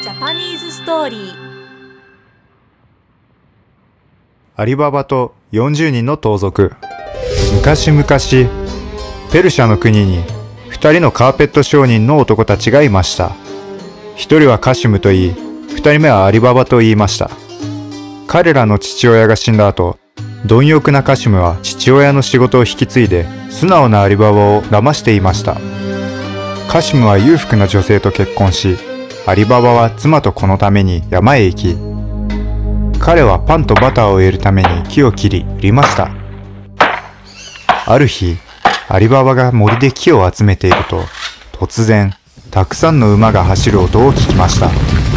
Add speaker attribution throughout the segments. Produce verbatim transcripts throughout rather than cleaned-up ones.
Speaker 1: ジャパニーズストーリー。
Speaker 2: アリババとよんじゅうにんの盗賊。昔々、ペルシャの国に二人のカーペット商人の男たちがいました。一人はカシムと言い、二人目はアリババと言いました。彼らの父親が死んだ後、貪欲なカシムは父親の仕事を引き継いで、素直なアリババを騙していました。カシムは裕福な女性と結婚し、アリババは妻と子のために山へ行き、彼はパンとバターを得るために木を切り売りました。ある日、アリババが森で木を集めていると、突然、たくさんの馬が走る音を聞きました。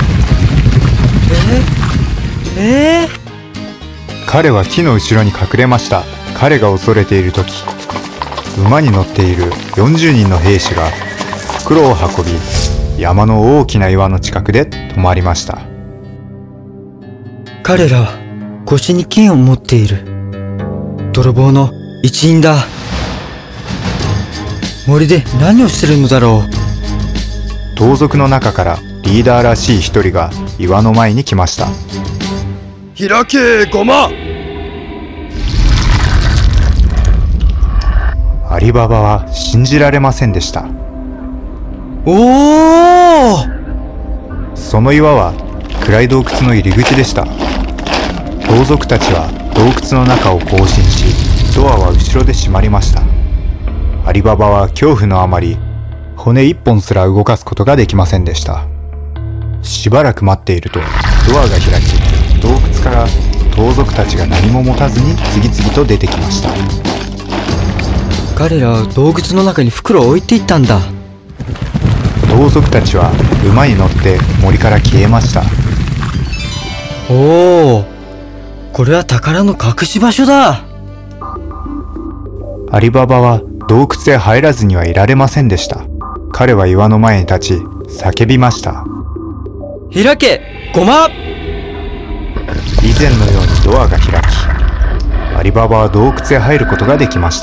Speaker 3: ええー、
Speaker 2: 彼は木の後ろに隠れました。彼が恐れている時、馬に乗っているよんじゅうにんの兵士が袋を運び、山の大きな岩の近くで止まりました。
Speaker 3: 彼らは腰に金を持っている泥棒の一員だ。森で何をしてるのだろう。
Speaker 2: 盗賊の中からリーダーらしい一人が岩の前に来ました。
Speaker 4: 開けゴマ。
Speaker 2: アリババは信じられませんでした。
Speaker 3: おお！
Speaker 2: その岩は暗い洞窟の入り口でした。盗賊たちは洞窟の中を行進し、ドアは後ろで閉まりました。アリババは恐怖のあまり、骨一本すら動かすことができませんでした。しばらく待っているとドアが開き、洞窟から盗賊たちが何も持たずに次々と出てきました。
Speaker 3: 彼らは洞窟の中に袋を置いていったんだ。
Speaker 2: 盗賊たちは馬に乗って森から消えました。
Speaker 3: おお、これは宝の隠し場所だ。
Speaker 2: アリババは洞窟へ入らずにはいられませんでした。彼は岩の前に立ち叫びました。
Speaker 3: 開けゴマ。
Speaker 2: 以前のようにドアが開き、アリババは洞窟へ入ることができました。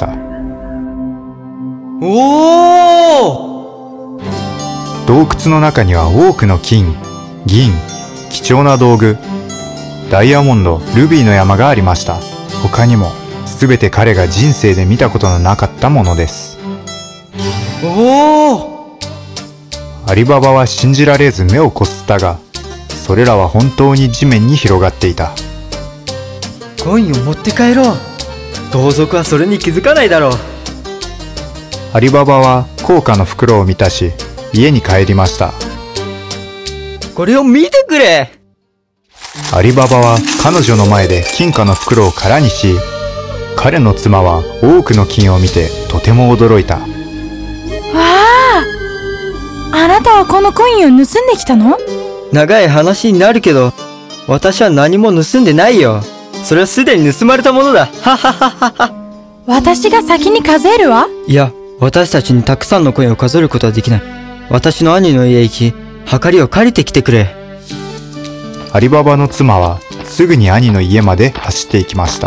Speaker 3: おお！
Speaker 2: 洞窟の中には多くの金、銀、貴重な道具、ダイヤモンド、ルビーの山がありました。他にもすべて彼が人生で見たことのなかったものです。
Speaker 3: おお！
Speaker 2: アリババは信じられず目をこすったが、それらは本当に地面に広がっていた。
Speaker 3: コインを持って帰ろう。盗賊はそれに気づかないだろう。
Speaker 2: アリババは高価の袋を満たし、家に帰りました。
Speaker 3: これを見てくれ。
Speaker 2: アリババは彼女の前で金貨の袋を空にし、彼の妻は多くの金を見てとても驚いた。
Speaker 1: わあ、あなたはこのコインを盗んできたの？
Speaker 3: 長い話になるけど、私は何も盗んでないよ。それはすでに盗まれたものだ。ははははは。
Speaker 1: 私が先に数えるわ。
Speaker 3: いや、私たちにたくさんのコインを数えることはできない。私の兄の家へ行き、はかりを借りてきてくれ。
Speaker 2: アリババの妻はすぐに兄の家まで走っていきました。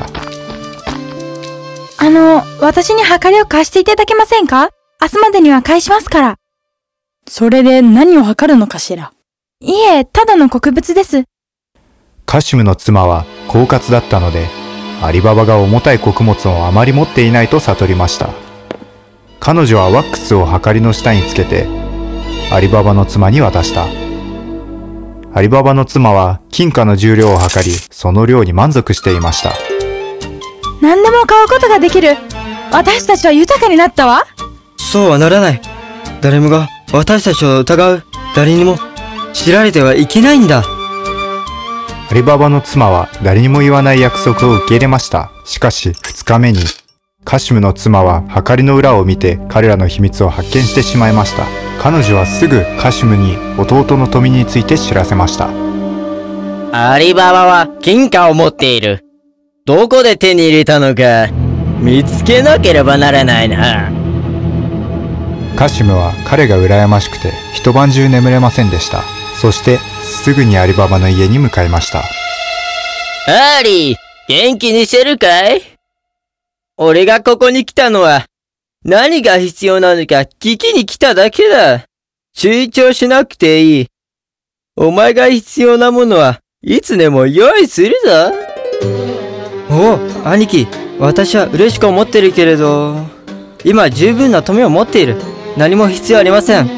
Speaker 1: あの、私にはかりを貸していただけませんか？明日までには返しますから。
Speaker 5: それで何を測るのかしら？
Speaker 1: いえ、ただの国物です。
Speaker 2: カシムの妻は狡猾だったので、アリババが重たい穀物をあまり持っていないと悟りました。彼女はワックスをはかりの下につけて、アリババの妻に渡した。アリババの妻は金貨の重量を測り、その量に満足していました。
Speaker 1: 何でも買うことができる。私たちは豊かになったわ。
Speaker 3: そうはならない。誰もが私たちを疑う。誰にも知られてはいけないんだ。
Speaker 2: アリババの妻は誰にも言わない約束を受け入れました。しかしふつかめに、カシムの妻ははかりの裏を見て彼らの秘密を発見してしまいました。彼女はすぐカシムに弟の富について知らせました。
Speaker 6: アリババは金貨を持っている。どこで手に入れたのか見つけなければならないな。
Speaker 2: カシムは彼が羨ましくて一晩中眠れませんでした。そしてすぐにアリババの家に向かいました。
Speaker 6: アリー、元気にしてるかい？俺がここに来たのは何が必要なのか聞きに来ただけだ。躊躇しなくていい。 お前が必要なものはいつでも用意するぞ。
Speaker 3: おお、兄貴、私は嬉しく思ってるけれど、今十分な富を持っている。何も必要ありません。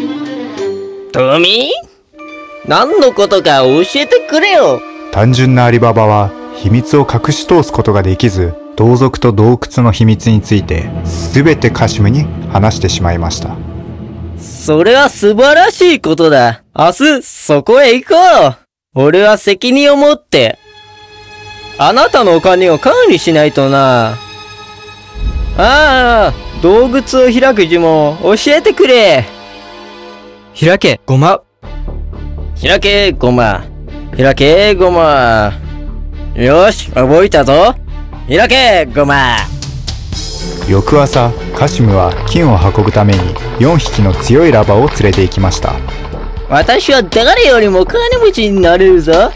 Speaker 6: 富？何のことか教えてくれよ。
Speaker 2: 単純なアリババは秘密を隠し通すことができず、盗賊と洞窟の秘密について全てカシムに話してしまいました。
Speaker 6: それは素晴らしいことだ。明日そこへ行こう。俺は責任を持ってあなたのお金を管理しないとな。ああ、洞窟を開く呪文を教えてくれ。
Speaker 3: 開け、ごま。
Speaker 6: 開け、ごま。開け、ごま。よし、覚えたぞ。開け、ごま。
Speaker 2: 翌朝、カシムは金を運ぶためによんひきの強いラバを連れて行きました。
Speaker 6: 私は誰よりも金持ちになれるぞ。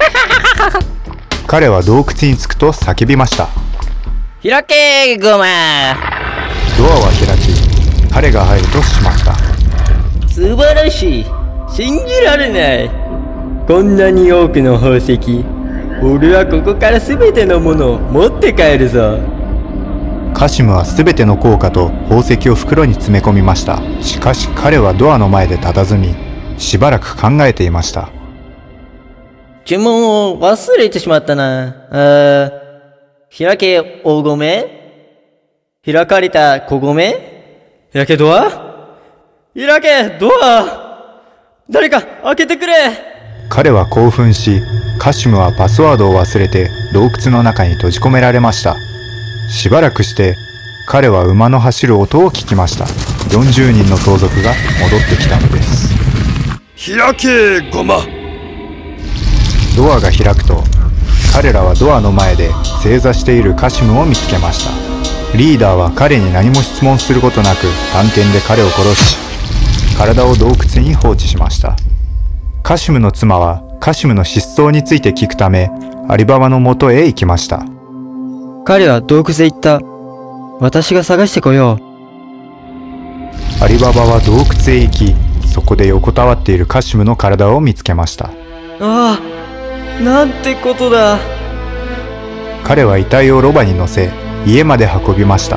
Speaker 2: 彼は洞窟に着くと叫びました。
Speaker 6: 開け、ごま。
Speaker 2: ドアは開き、彼が入ると閉まった。
Speaker 6: 素晴らしい。信じられない。こんなに多くの宝石。俺はここから全てのものを持って帰るぞ。
Speaker 2: カシムは全ての硬貨と宝石を袋に詰め込みました。しかし彼はドアの前で佇み、しばらく考えていました。
Speaker 6: 呪文を忘れてしまったな。あー、開け、大米。開かれた小米。
Speaker 3: 開けドア。
Speaker 6: 開け、ドア。誰か開けてくれ。
Speaker 2: 彼は興奮し、カシムはパスワードを忘れて洞窟の中に閉じ込められました。しばらくして彼は馬の走る音を聞きました。よんじゅうにんの盗賊が戻ってきたのです。
Speaker 4: 開け、ごま。
Speaker 2: ドアが開くと彼らはドアの前で正座しているカシムを見つけました。リーダーは彼に何も質問することなく短剣で彼を殺し、体を洞窟に放置しました。カシムの妻はカシムの失踪について聞くためアリババの元へ行きました。
Speaker 3: 彼は洞窟へ行った。私が探してこよ
Speaker 2: アリババは洞窟へ行き、そこで横たわっているカシムの体を見つけました。
Speaker 3: う。ああ、なんてことだ。
Speaker 2: 彼は遺体をロバに乗せ家まで運びました。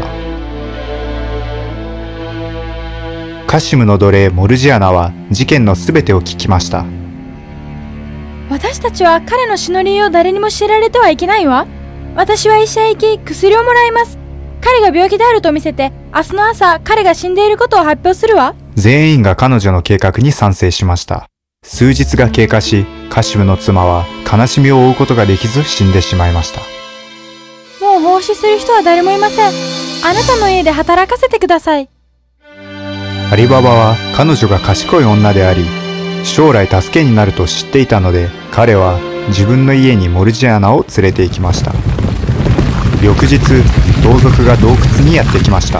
Speaker 2: カシムの奴隷モルジアナは事件のすべてを聞きました。
Speaker 1: 私たちは彼の死の理由を誰にも知られてはいけないわ。私は医者へ行き薬をもらいます。彼が病気であると見せて明日の朝彼が死んでいることを発表するわ。
Speaker 2: 全員が彼女の計画に賛成しました。数日が経過し、カシムの妻は悲しみを負うことができず死んでしまいました。
Speaker 1: もう奉仕する人は誰もいません。あなたの家で働かせてください。
Speaker 2: アリババは彼女が賢い女であり、将来助けになると知っていたので、彼は自分の家にモルジアナを連れて行きました。翌日、盗賊が洞窟にやってきました。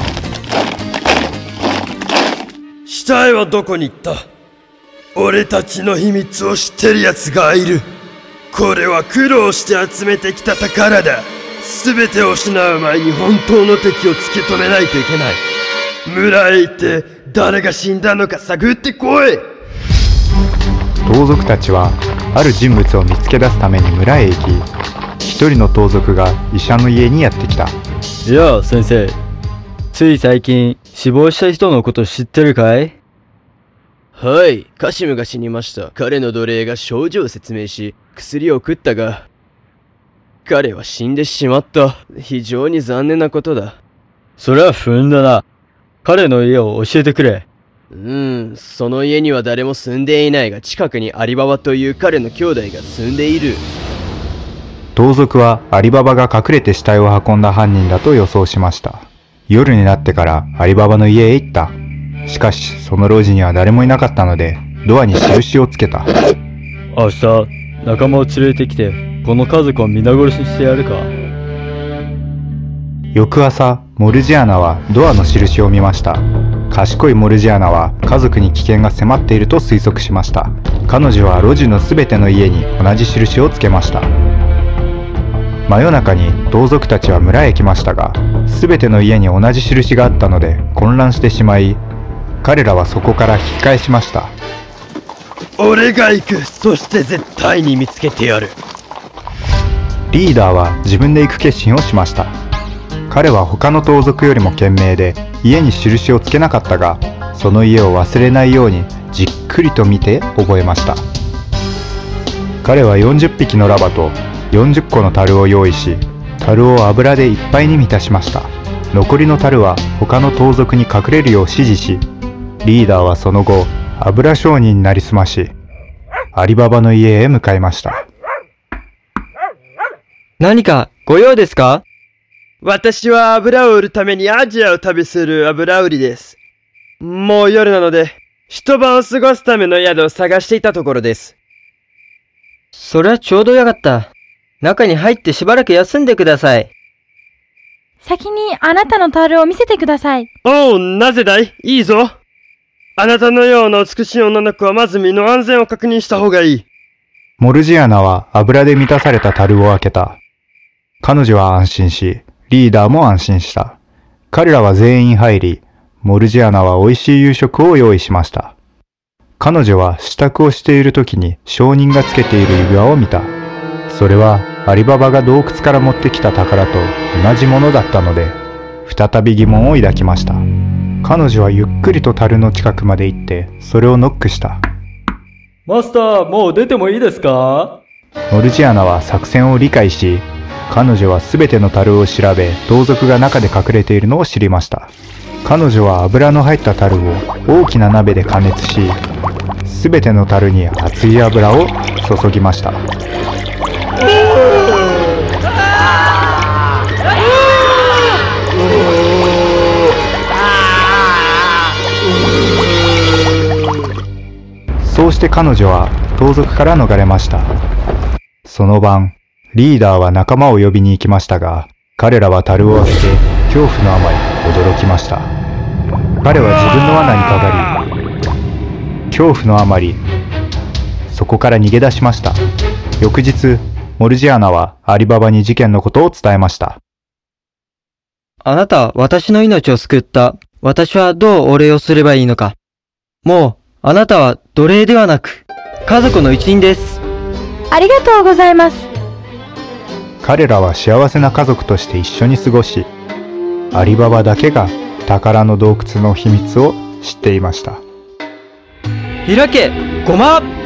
Speaker 4: 死体はどこに行った？俺たちの秘密を知ってる奴がいる。これは苦労して集めてきた宝だ。全てを失う前に本当の敵を突き止めないといけない。村へ行って誰が死んだのか探ってこい。
Speaker 2: 盗賊たちはある人物を見つけ出すために村へ行き、一人の盗賊が医者の家にやってきた。
Speaker 3: いや、先生。つい最近死亡した人のこと知ってるかい？
Speaker 7: はい、カシムが死にました。彼の奴隷が症状を説明し、薬を食ったが、彼は死んでしまった。非常に残念なことだ。
Speaker 3: それは不運だな。彼の家を教えてくれ。
Speaker 7: うーん、その家には誰も住んでいないが、近くにアリババという彼の兄弟が住んでいる。
Speaker 2: 盗賊はアリババが隠れて死体を運んだ犯人だと予想しました。夜になってからアリババの家へ行った。しかしその路地には誰もいなかったので、ドアに印をつけた。
Speaker 3: 明日仲間を連れてきて、この家族を皆殺しにしてやるか。
Speaker 2: 翌朝、モルジアナはドアの印を見ました。賢いモルジアナは家族に危険が迫っていると推測しました。彼女は路地のすべての家に同じ印をつけました。真夜中に盗賊たちは村へ来ましたが、すべての家に同じ印があったので混乱してしまい、彼らはそこから引き返しました。
Speaker 4: 俺が行く。そして絶対に見つけてやる。
Speaker 2: リーダーは自分で行く決心をしました。彼は他の盗賊よりも賢明で家に印をつけなかったが、その家を忘れないようにじっくりと見て覚えました。彼はよんじゅっぴきのラバとよんじゅっこの樽を用意し、樽を油でいっぱいに満たしました。残りの樽は他の盗賊に隠れるよう指示し、リーダーはその後油商人になりすまし、アリババの家へ向かいました。
Speaker 3: 何かご用ですか？
Speaker 4: 私は油を売るためにアジアを旅する油売りです。もう夜なので、一晩を過ごすための宿を探していたところです。
Speaker 3: それはちょうどよかった。中に入ってしばらく休んでください。
Speaker 1: 先にあなたの樽を見せてください。
Speaker 4: おう、なぜだい？いいぞ。あなたのような美しい女の子はまず身の安全を確認した方がいい。
Speaker 2: モルジアナは油で満たされた樽を開けた。彼女は安心し、リーダーも安心した。彼らは全員入り、モルジアナは美味しい夕食を用意しました。彼女は支度をしている時に商人がつけている指輪を見た。それはアリババが洞窟から持ってきた宝と同じものだったので、再び疑問を抱きました。彼女はゆっくりと樽の近くまで行って、それをノックした。
Speaker 3: マスター、もう出てもいいですか？
Speaker 2: モルジアナは作戦を理解し、彼女はすべての樽を調べ、盗賊が中で隠れているのを知りました。彼女は油の入った樽を大きな鍋で加熱し、すべての樽に熱い油を注ぎました。そうして彼女は盗賊から逃れました。その晩、リーダーは仲間を呼びに行きましたが、彼らは樽を開けて恐怖のあまり驚きました。彼は自分の罠にかかり、恐怖のあまりそこから逃げ出しました。翌日、モルジアナはアリババに事件のことを伝えました。
Speaker 3: あなたは私の命を救った。私はどうお礼をすればいいのか。もう、あなたは奴隷ではなく、家族の一員です。
Speaker 1: ありがとうございます。
Speaker 2: 彼らは幸せな家族として一緒に過ごし、アリババだけが宝の洞窟の秘密を知っていました。
Speaker 3: 開け、ごま！